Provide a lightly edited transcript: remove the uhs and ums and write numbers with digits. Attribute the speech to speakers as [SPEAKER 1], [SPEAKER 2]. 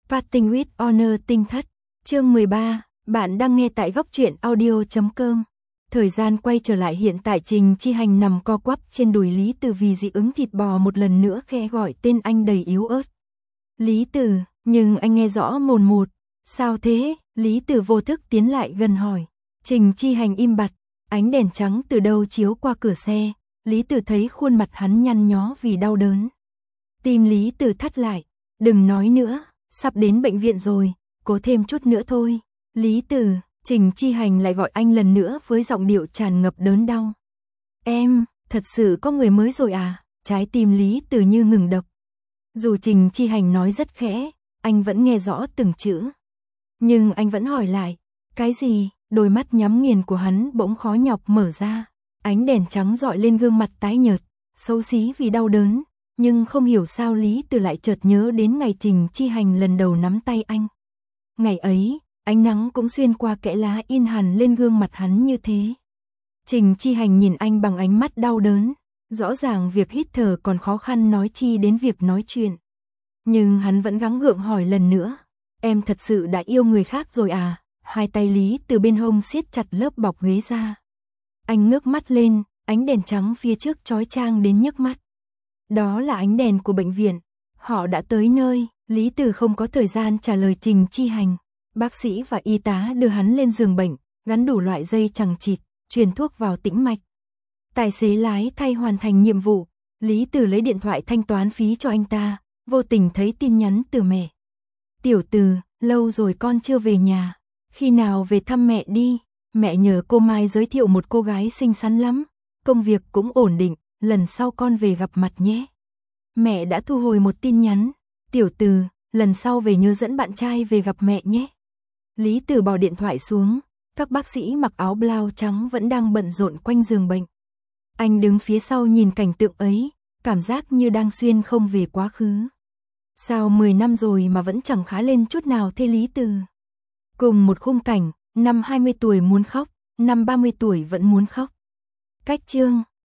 [SPEAKER 1] Parting with Honor tinh thất, chương 13, bạn đang nghe tại góc truyện audio.com. Thời gian quay trở lại hiện tại, Trình Chi Hành nằm co quắp trên đùi Lý Từ vì dị ứng thịt bò, một lần nữa khẽ gọi tên anh đầy yếu ớt. Lý Từ, nhưng anh nghe rõ mồn một. Sao thế? Lý Từ vô thức tiến lại gần hỏi. Trình Chi Hành im bặt, ánh đèn trắng từ đâu chiếu qua cửa xe. Lý Từ thấy khuôn mặt hắn nhăn nhó vì đau đớn. Tim Lý Từ thắt lại. Đừng nói nữa, sắp đến bệnh viện rồi, cố thêm chút nữa thôi. Lý Từ, Trình Chi Hành lại gọi anh lần nữa với giọng điệu tràn ngập đớn đau. Em, thật sự có người mới rồi à? Trái tim Lý Từ như ngừng đập. Dù Trình Chi Hành nói rất khẽ, anh vẫn nghe rõ từng chữ. Nhưng anh vẫn hỏi lại, cái gì? Đôi mắt nhắm nghiền của hắn bỗng khó nhọc mở ra. Ánh đèn trắng rọi lên gương mặt tái nhợt, xấu xí vì đau đớn. Nhưng không hiểu sao Lý Từ lại chợt nhớ đến ngày Trình Chi Hành lần đầu nắm tay anh. Ngày ấy, ánh nắng cũng xuyên qua kẽ lá in hằn lên gương mặt hắn như thế. Trình Chi Hành nhìn anh bằng ánh mắt đau đớn. Rõ ràng việc hít thở còn khó khăn, nói chi đến việc nói chuyện. Nhưng hắn vẫn gắng gượng hỏi lần nữa. Em thật sự đã yêu người khác rồi à? Hai tay Lý Từ bên hông siết chặt lớp bọc ghế ra. Anh ngước mắt lên, ánh đèn trắng phía trước chói chang đến nhức mắt. Đó là ánh đèn của bệnh viện. Họ đã tới nơi. Lý Từ không có thời gian trả lời Trình Chi Hành. Bác sĩ và y tá đưa hắn lên giường bệnh, gắn đủ loại dây chằng chịt, truyền thuốc vào tĩnh mạch. Tài xế lái thay hoàn thành nhiệm vụ. Lý Từ lấy điện thoại thanh toán phí cho anh ta, vô tình thấy tin nhắn từ mẹ. Tiểu Từ, lâu rồi con chưa về nhà. Khi nào về thăm mẹ đi. Mẹ nhờ cô Mai giới thiệu một cô gái xinh xắn lắm. Công việc cũng ổn định, lần sau con về gặp mặt nhé. Mẹ đã thu hồi một tin nhắn. Tiểu Từ, lần sau về nhớ dẫn bạn trai về gặp mẹ nhé. Lý Từ bỏ điện thoại xuống. Các bác sĩ mặc áo blau trắng vẫn đang bận rộn quanh giường bệnh. Anh đứng phía sau nhìn cảnh tượng ấy, cảm giác như đang xuyên không về quá khứ. Sao 10 năm rồi mà vẫn chẳng khá lên chút nào thế Lý Từ? Cùng một khung cảnh, năm 20 tuổi muốn khóc, năm 30 tuổi vẫn muốn khóc. Cách chương